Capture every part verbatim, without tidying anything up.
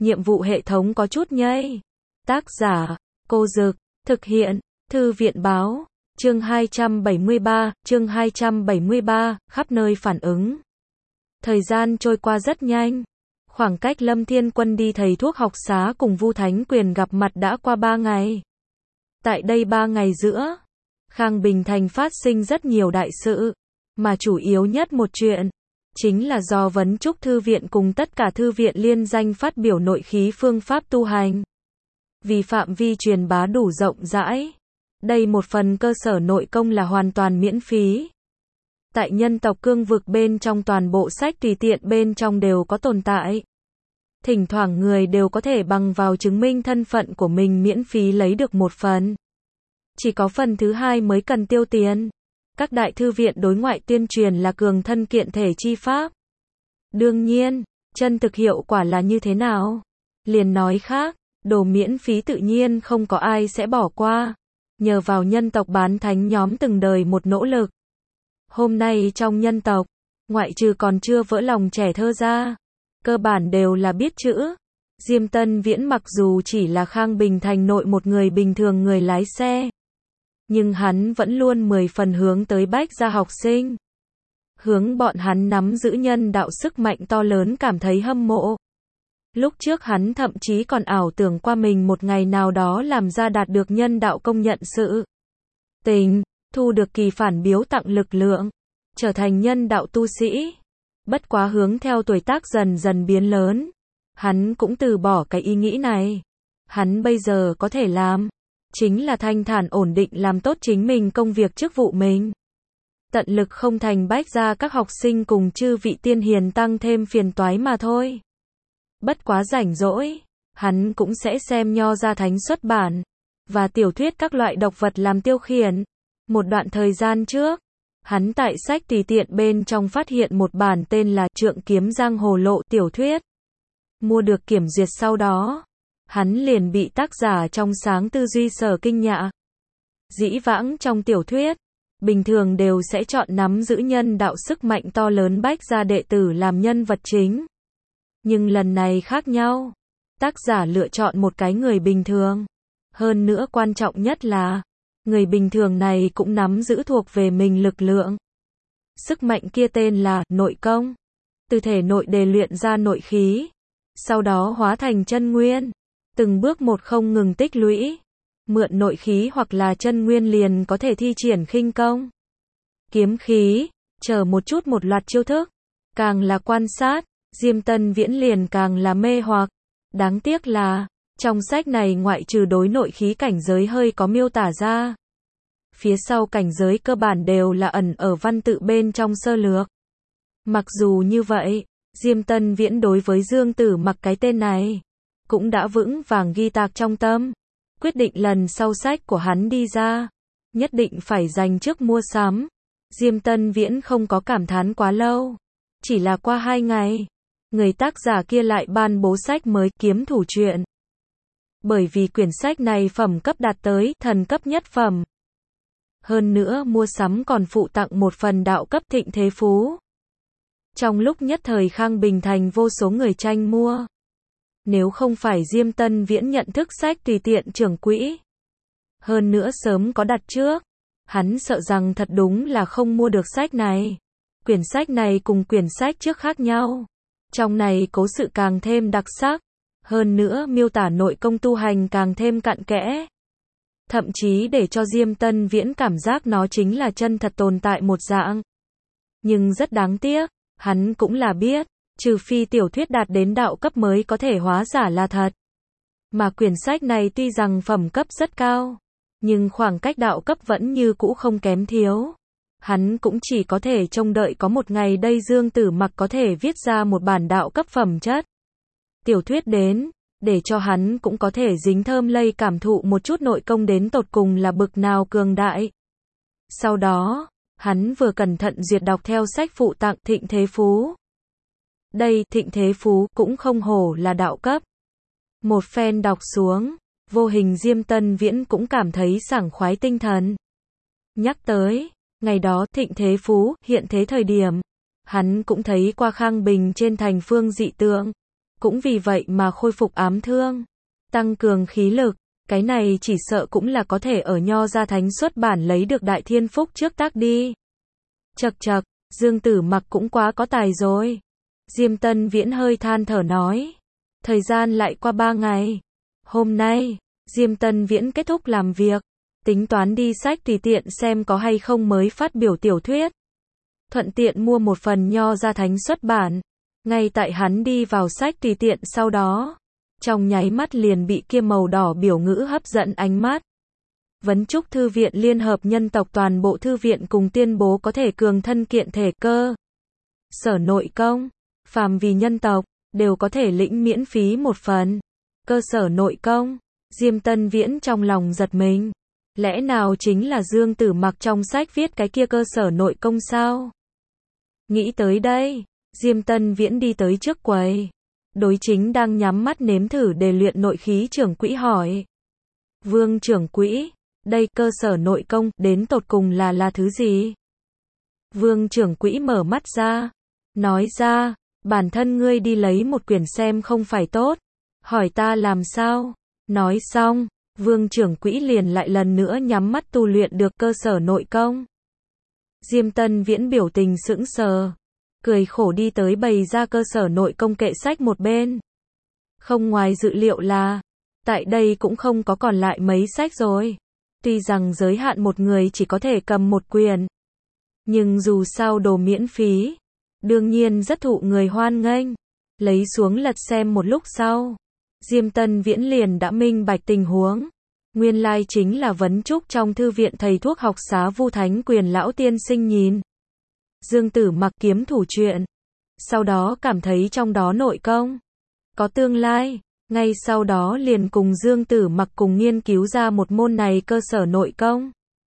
nhiệm vụ hệ thống có chút nhây. Tác giả, Cô Dực, thực hiện, Thư viện báo, chương hai trăm bảy mươi ba, chương hai trăm bảy mươi ba, khắp nơi phản ứng. Thời gian trôi qua rất nhanh. Khoảng cách Lâm Thiên Quân đi thầy thuốc học xá cùng Vu Thánh Quyền gặp mặt đã qua ba ngày. Tại đây ba ngày giữa, Khang Bình Thành phát sinh rất nhiều đại sự, mà chủ yếu nhất một chuyện, chính là do Vấn Trúc Thư viện cùng tất cả thư viện liên danh phát biểu nội khí phương pháp tu hành. Vì phạm vi truyền bá đủ rộng rãi, đây một phần cơ sở nội công là hoàn toàn miễn phí. Tại nhân tộc cương vực bên trong toàn bộ sách tùy tiện bên trong đều có tồn tại. Thỉnh thoảng người đều có thể bằng vào chứng minh thân phận của mình miễn phí lấy được một phần. Chỉ có phần thứ hai mới cần tiêu tiền. Các đại thư viện đối ngoại tuyên truyền là cường thân kiện thể chi pháp. Đương nhiên, chân thực hiệu quả là như thế nào? Liền nói khác, đồ miễn phí tự nhiên không có ai sẽ bỏ qua. Nhờ vào nhân tộc bán thánh nhóm từng đời một nỗ lực. Hôm nay trong nhân tộc, ngoại trừ còn chưa vỡ lòng trẻ thơ ra, cơ bản đều là biết chữ. Diêm Tân Viễn mặc dù chỉ là Khang Bình Thành nội một người bình thường người lái xe, nhưng hắn vẫn luôn mười phần hướng tới bách gia học sinh. Hướng bọn hắn nắm giữ nhân đạo sức mạnh to lớn cảm thấy hâm mộ. Lúc trước hắn thậm chí còn ảo tưởng qua mình một ngày nào đó làm ra đạt được nhân đạo công nhận sự tình, thu được kỳ phản biếu tặng lực lượng, trở thành nhân đạo tu sĩ. Bất quá hướng theo tuổi tác dần dần biến lớn, hắn cũng từ bỏ cái ý nghĩ này. Hắn bây giờ có thể làm, chính là thanh thản ổn định làm tốt chính mình công việc chức vụ mình. Tận lực không thành bách gia các học sinh cùng chư vị tiên hiền tăng thêm phiền toái mà thôi. Bất quá rảnh rỗi, hắn cũng sẽ xem nho gia thánh xuất bản, và tiểu thuyết các loại độc vật làm tiêu khiển. Một đoạn thời gian trước, hắn tại sách tùy tiện bên trong phát hiện một bản tên là Trượng Kiếm Giang Hồ Lộ tiểu thuyết. Mua được kiểm duyệt sau đó, hắn liền bị tác giả trong sáng tư duy sở kinh nhạ. Dĩ vãng trong tiểu thuyết, bình thường đều sẽ chọn nắm giữ nhân đạo sức mạnh to lớn bách gia đệ tử làm nhân vật chính. Nhưng lần này khác nhau, tác giả lựa chọn một cái người bình thường. Hơn nữa quan trọng nhất là, người bình thường này cũng nắm giữ thuộc về mình lực lượng. Sức mạnh kia tên là nội công. Từ thể nội đề luyện ra nội khí, sau đó hóa thành chân nguyên, từng bước một không ngừng tích lũy. Mượn nội khí hoặc là chân nguyên liền có thể thi triển khinh công, kiếm khí, chờ một chút một loạt chiêu thức. Càng là quan sát, Diêm Tân Viễn liền càng là mê hoặc. Đáng tiếc là, trong sách này ngoại trừ đối nội khí cảnh giới hơi có miêu tả ra, phía sau cảnh giới cơ bản đều là ẩn ở văn tự bên trong sơ lược. Mặc dù như vậy, Diêm Tân Viễn đối với Dương Tử Mặc cái tên này, cũng đã vững vàng ghi tạc trong tâm. Quyết định lần sau sách của hắn đi ra, nhất định phải dành trước mua sắm. Diêm Tân Viễn không có cảm thán quá lâu. Chỉ là qua hai ngày, người tác giả kia lại ban bố sách mới, Kiếm Thủ Truyện. Bởi vì quyển sách này phẩm cấp đạt tới thần cấp nhất phẩm. Hơn nữa mua sắm còn phụ tặng một phần đạo cấp Thịnh Thế Phú. Trong lúc nhất thời Khang Bình Thành vô số người tranh mua. Nếu không phải Diêm Tân Viễn nhận thức sách tùy tiện trưởng quỹ, hơn nữa sớm có đặt trước, hắn sợ rằng thật đúng là không mua được sách này. Quyển sách này cùng quyển sách trước khác nhau. Trong này cố sự càng thêm đặc sắc, hơn nữa miêu tả nội công tu hành càng thêm cặn kẽ. Thậm chí để cho Diêm Tân Viễn cảm giác nó chính là chân thật tồn tại một dạng. Nhưng rất đáng tiếc, hắn cũng là biết, trừ phi tiểu thuyết đạt đến đạo cấp mới có thể hóa giả là thật. Mà quyển sách này tuy rằng phẩm cấp rất cao, nhưng khoảng cách đạo cấp vẫn như cũ không kém thiếu. Hắn cũng chỉ có thể trông đợi có một ngày đây Dương Tử Mặc có thể viết ra một bản đạo cấp phẩm chất tiểu thuyết đến, để cho hắn cũng có thể dính thơm lây cảm thụ một chút nội công đến tột cùng là bực nào cường đại. Sau đó, hắn vừa cẩn thận duyệt đọc theo sách phụ tặng Thịnh Thế Phú. Đây, Thịnh Thế Phú cũng không hổ là đạo cấp. Một phen đọc xuống, vô hình Diêm Tân Viễn cũng cảm thấy sảng khoái tinh thần. Nhắc tới, ngày đó Thịnh Thế Phú hiện thế thời điểm, hắn cũng thấy qua Khang Bình trên thành phương dị tượng. cũng vì vậy mà khôi phục ám thương, tăng cường khí lực. Cái này chỉ sợ cũng là có thể ở Nho Gia Thánh xuất bản lấy được Đại Thiên Phúc trước tác đi. Chậc chậc, Dương Tử Mặc cũng quá có tài rồi. Diêm Tân Viễn hơi than thở nói. Thời gian lại qua ba ngày. Hôm nay, Diêm Tân Viễn kết thúc làm việc, tính toán đi sách tùy tiện xem có hay không mới phát biểu tiểu thuyết. Thuận tiện mua một phần Nho Gia Thánh xuất bản. Ngay tại hắn đi vào sách tùy tiện sau đó, trong nháy mắt liền bị kia màu đỏ biểu ngữ hấp dẫn ánh mắt. Vấn chúc thư viện liên hợp nhân tộc toàn bộ thư viện cùng tuyên bố có thể cường thân kiện thể cơ. Sở nội công, phàm vì nhân tộc, đều có thể lĩnh miễn phí một phần. Cơ sở nội công, Diêm Tân Viễn trong lòng giật mình. Lẽ nào chính là Dương Tử Mặc trong sách viết cái kia cơ sở nội công sao? Nghĩ tới đây, Diêm Tân Viễn đi tới trước quầy. Đối chính đang nhắm mắt nếm thử để luyện nội khí trưởng quỹ hỏi. Vương trưởng quỹ, đây cơ sở nội công đến tột cùng là là thứ gì? Vương trưởng quỹ mở mắt ra, nói ra, bản thân ngươi đi lấy một quyển xem không phải tốt, hỏi ta làm sao? Nói xong, Vương trưởng quỹ liền lại lần nữa nhắm mắt tu luyện được cơ sở nội công. Diêm Tân Viễn biểu tình sững sờ, cười khổ đi tới bày ra cơ sở nội công kệ sách một bên. Không ngoài dự liệu là, tại đây cũng không có còn lại mấy sách rồi. Tuy rằng giới hạn một người chỉ có thể cầm một quyển, nhưng dù sao đồ miễn phí, đương nhiên rất thụ người hoan nghênh. Lấy xuống lật xem một lúc sau, Diêm Tân Viễn liền đã minh bạch tình huống. Nguyên lai chính là vấn chúc trong thư viện thầy thuốc học xá Vu Thánh Quyền lão tiên sinh nhìn Dương Tử Mặc kiếm thủ truyện, sau đó cảm thấy trong đó nội công có tương lai, ngay sau đó liền cùng Dương Tử Mặc cùng nghiên cứu ra một môn này cơ sở nội công.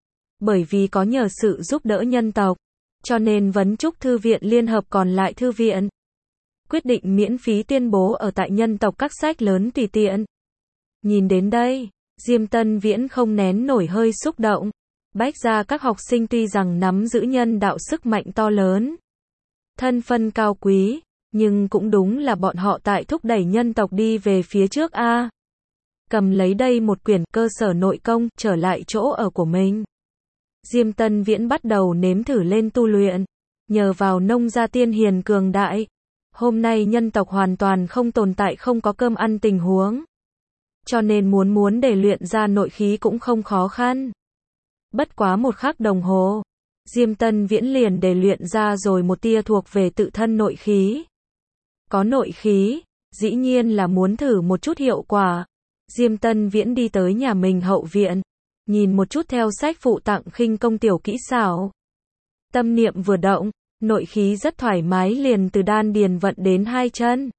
Bởi vì có nhờ sự giúp đỡ nhân tộc, cho nên vấn chúc thư viện liên hợp còn lại thư viện quyết định miễn phí tuyên bố ở tại nhân tộc các sách lớn tùy tiện. Nhìn đến đây, Diêm Tân Viễn không nén nổi hơi xúc động. Bách gia các học sinh tuy rằng nắm giữ nhân đạo sức mạnh to lớn, thân phân cao quý, nhưng cũng đúng là bọn họ tại thúc đẩy nhân tộc đi về phía trước a. Cầm lấy đây một quyển cơ sở nội công, trở lại chỗ ở của mình. Diêm Tân Viễn bắt đầu nếm thử lên tu luyện, nhờ vào nông gia tiên hiền cường đại. Hôm nay nhân tộc hoàn toàn không tồn tại không có cơm ăn tình huống. Cho nên muốn muốn để luyện ra nội khí cũng không khó khăn. Bất quá một khắc đồng hồ, Diêm Tân Viễn liền để luyện ra rồi một tia thuộc về tự thân nội khí. Có nội khí, dĩ nhiên là muốn thử một chút hiệu quả. Diêm Tân Viễn đi tới nhà mình hậu viện, nhìn một chút theo sách phụ tặng khinh công tiểu kỹ xảo. Tâm niệm vừa động, nội khí rất thoải mái liền từ đan điền vận đến hai chân.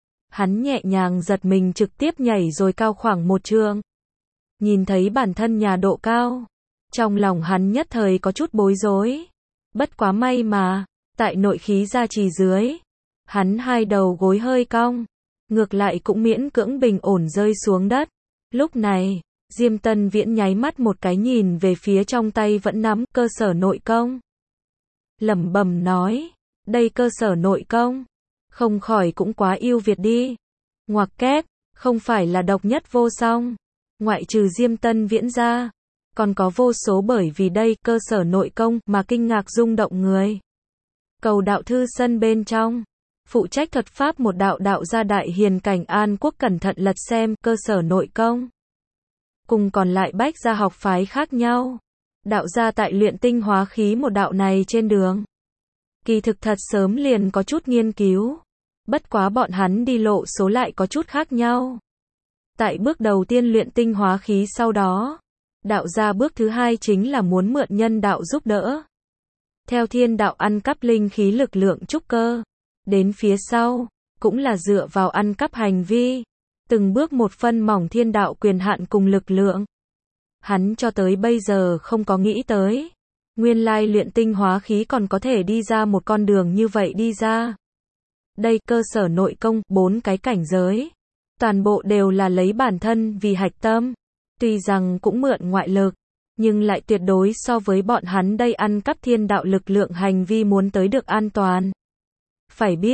Hắn nhẹ nhàng giật mình trực tiếp nhảy rồi cao khoảng một trượng. Nhìn thấy bản thân nhà độ cao, trong lòng hắn nhất thời có chút bối rối. Bất quá may mà, tại nội khí gia trì dưới, hắn hai đầu gối hơi cong, ngược lại cũng miễn cưỡng bình ổn rơi xuống đất. Lúc này, Diêm Tân Viễn nháy mắt một cái nhìn về phía trong tay vẫn nắm cơ sở nội công. Lẩm bẩm nói, đây cơ sở nội công, không khỏi cũng quá yêu Việt đi. Ngoặc kép, không phải là độc nhất vô song, ngoại trừ Diêm Tân Viễn ra, còn có vô số bởi vì đây cơ sở nội công mà kinh ngạc rung động người. Cầu đạo thư sân bên trong, phụ trách thuật pháp một đạo đạo gia đại hiền cảnh An Quốc cẩn thận lật xem cơ sở nội công. Cùng còn lại bách gia học phái khác nhau, đạo gia tại luyện tinh hóa khí một đạo này trên đường, kỳ thực thật sớm liền có chút nghiên cứu. Bất quá bọn hắn đi lộ số lại có chút khác nhau. Tại bước đầu tiên luyện tinh hóa khí sau đó, đạo gia bước thứ hai chính là muốn mượn nhân đạo giúp đỡ. Theo thiên đạo ăn cắp linh khí lực lượng trúc cơ. Đến phía sau, cũng là dựa vào ăn cắp hành vi. Từng bước một phân mỏng thiên đạo quyền hạn cùng lực lượng. Hắn cho tới bây giờ không có nghĩ tới. Nguyên lai luyện tinh hóa khí còn có thể đi ra một con đường như vậy đi ra. Đây cơ sở nội công, bốn cái cảnh giới. Toàn bộ đều là lấy bản thân vì hạch tâm. Tuy rằng cũng mượn ngoại lực, nhưng lại tuyệt đối so với bọn hắn đây ăn cắp thiên đạo lực lượng hành vi muốn tới được an toàn. Phải biết,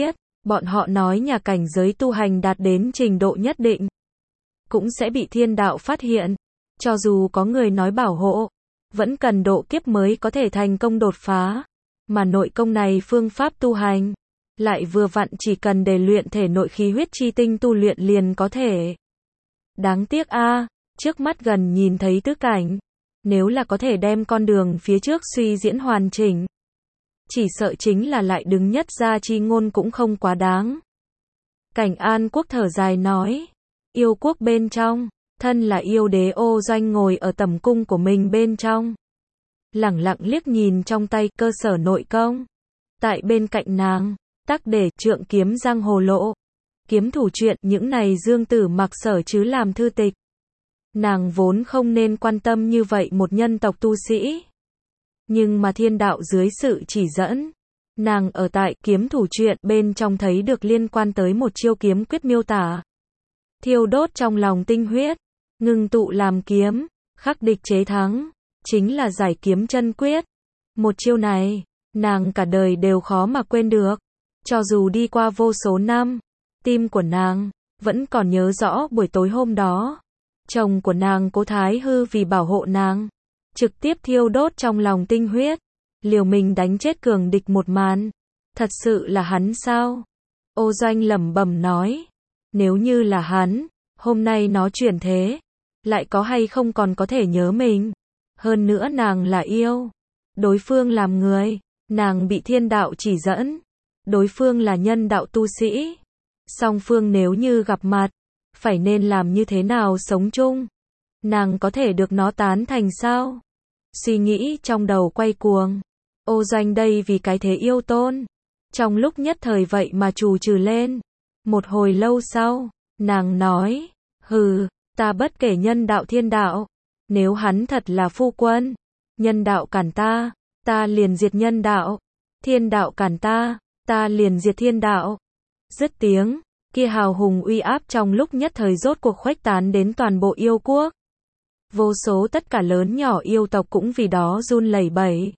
Bọn họ nói nhà cảnh giới tu hành đạt đến trình độ nhất định, cũng sẽ bị thiên đạo phát hiện. Cho dù có người nói bảo hộ, vẫn cần độ kiếp mới có thể thành công đột phá. Mà nội công này phương pháp tu hành, lại vừa vặn chỉ cần để luyện thể nội khí huyết chi tinh tu luyện liền có thể. Đáng tiếc a, trước mắt gần nhìn thấy tứ cảnh, nếu là có thể đem con đường phía trước suy diễn hoàn chỉnh, chỉ sợ chính là lại đứng nhất gia chi ngôn cũng không quá đáng. Cảnh An Quốc thở dài nói, yêu quốc bên trong, thân là yêu đế Ô Doanh ngồi ở tẩm cung của mình bên trong, lẳng lặng liếc nhìn trong tay cơ sở nội công. Tại bên cạnh nàng, tắc để trượng kiếm giang hồ lộ, kiếm thủ truyện, những này Dương Tử Mặc sở chứ làm thư tịch. Nàng vốn không nên quan tâm như vậy một nhân tộc tu sĩ. Nhưng mà thiên đạo dưới sự chỉ dẫn, nàng ở tại kiếm thủ truyện bên trong thấy được liên quan tới một chiêu kiếm quyết miêu tả. Thiêu đốt trong lòng tinh huyết, ngưng tụ làm kiếm, khắc địch chế thắng, chính là giải kiếm chân quyết. Một chiêu này, nàng cả đời đều khó mà quên được. Cho dù đi qua vô số năm, tim của nàng vẫn còn nhớ rõ buổi tối hôm đó. Chồng của nàng Cố Thái Hư vì bảo hộ nàng, trực tiếp thiêu đốt trong lòng tinh huyết, liều mình đánh chết cường địch một màn. Thật sự là hắn sao? Ô Doanh lẩm bẩm nói, nếu như là hắn, hôm nay nó chuyển thế, lại có hay không còn có thể nhớ mình. Hơn nữa nàng là yêu, đối phương làm người, nàng bị thiên đạo chỉ dẫn, đối phương là nhân đạo tu sĩ. Song phương nếu như gặp mặt, phải nên làm như thế nào sống chung? Nàng có thể được nó tán thành sao? Suy nghĩ trong đầu quay cuồng. Ô Doanh đây vì cái thế yêu tôn. Trong lúc nhất thời vậy mà trù trừ lên. Một hồi lâu sau, nàng nói, hừ, ta bất kể nhân đạo thiên đạo. Nếu hắn thật là phu quân, nhân đạo cản ta, ta liền diệt nhân đạo. Thiên đạo cản ta, ta liền diệt thiên đạo. Dứt tiếng, kia hào hùng uy áp trong lúc nhất thời rốt cuộc khuếch tán đến toàn bộ yêu quốc. Vô số tất cả lớn nhỏ yêu tộc cũng vì đó run lẩy bẩy.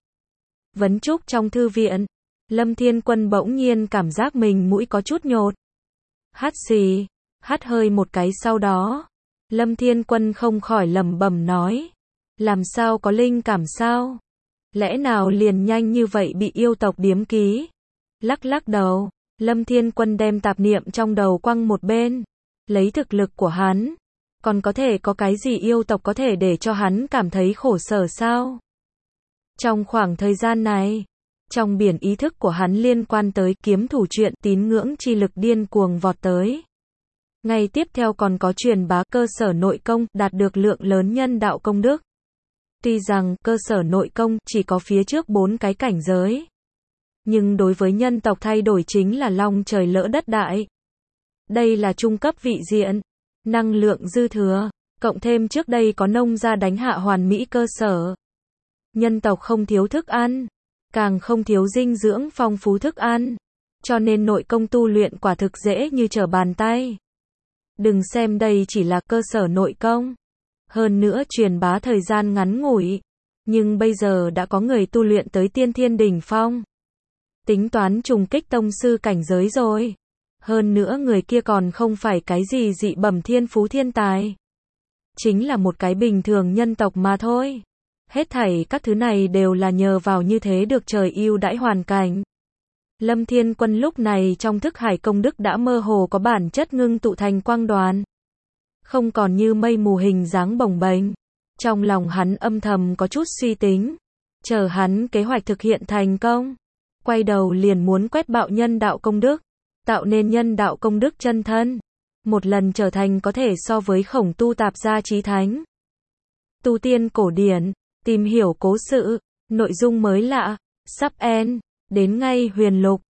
Vấn trúc trong thư viện, Lâm Thiên Quân bỗng nhiên cảm giác mình mũi có chút nhột. Hắt xì, hắt hơi một cái sau đó, Lâm Thiên Quân không khỏi lẩm bẩm nói, làm sao có linh cảm sao? Lẽ nào liền nhanh như vậy bị yêu tộc điếm ký? Lắc lắc đầu, Lâm Thiên Quân đem tạp niệm trong đầu quăng một bên, lấy thực lực của hắn, còn có thể có cái gì yêu tộc có thể để cho hắn cảm thấy khổ sở sao? Trong khoảng thời gian này, trong biển ý thức của hắn liên quan tới kiếm thủ truyện tín ngưỡng chi lực điên cuồng vọt tới. Ngay tiếp theo còn có truyền bá cơ sở nội công, đạt được lượng lớn nhân đạo công đức. Tuy rằng cơ sở nội công chỉ có phía trước bốn cái cảnh giới, nhưng đối với nhân tộc thay đổi chính là long trời lỡ đất đại. Đây là trung cấp vị diện, năng lượng dư thừa, cộng thêm trước đây có nông gia đánh hạ hoàn mỹ cơ sở. Nhân tộc không thiếu thức ăn, càng không thiếu dinh dưỡng phong phú thức ăn, cho nên nội công tu luyện quả thực dễ như trở bàn tay. Đừng xem đây chỉ là cơ sở nội công, hơn nữa truyền bá thời gian ngắn ngủi, nhưng bây giờ đã có người tu luyện tới tiên thiên đỉnh phong. Tính toán trùng kích tông sư cảnh giới rồi. Hơn nữa người kia còn không phải cái gì dị bẩm thiên phú thiên tài, chính là một cái bình thường nhân tộc mà thôi. Hết thảy các thứ này đều là nhờ vào như thế được trời ưu đãi hoàn cảnh. Lâm Thiên Quân lúc này trong thức hải công đức đã mơ hồ có bản chất ngưng tụ thành quang đoàn, không còn như mây mù hình dáng bồng bềnh. Trong lòng hắn âm thầm có chút suy tính, chờ hắn kế hoạch thực hiện thành công, quay đầu liền muốn quét bạo nhân đạo công đức, tạo nên nhân đạo công đức chân thân, một lần trở thành có thể so với Khổng Tu tạp gia chí thánh. Tu tiên cổ điển, tìm hiểu cố sự, nội dung mới lạ, sắp end, đến ngay huyền lục.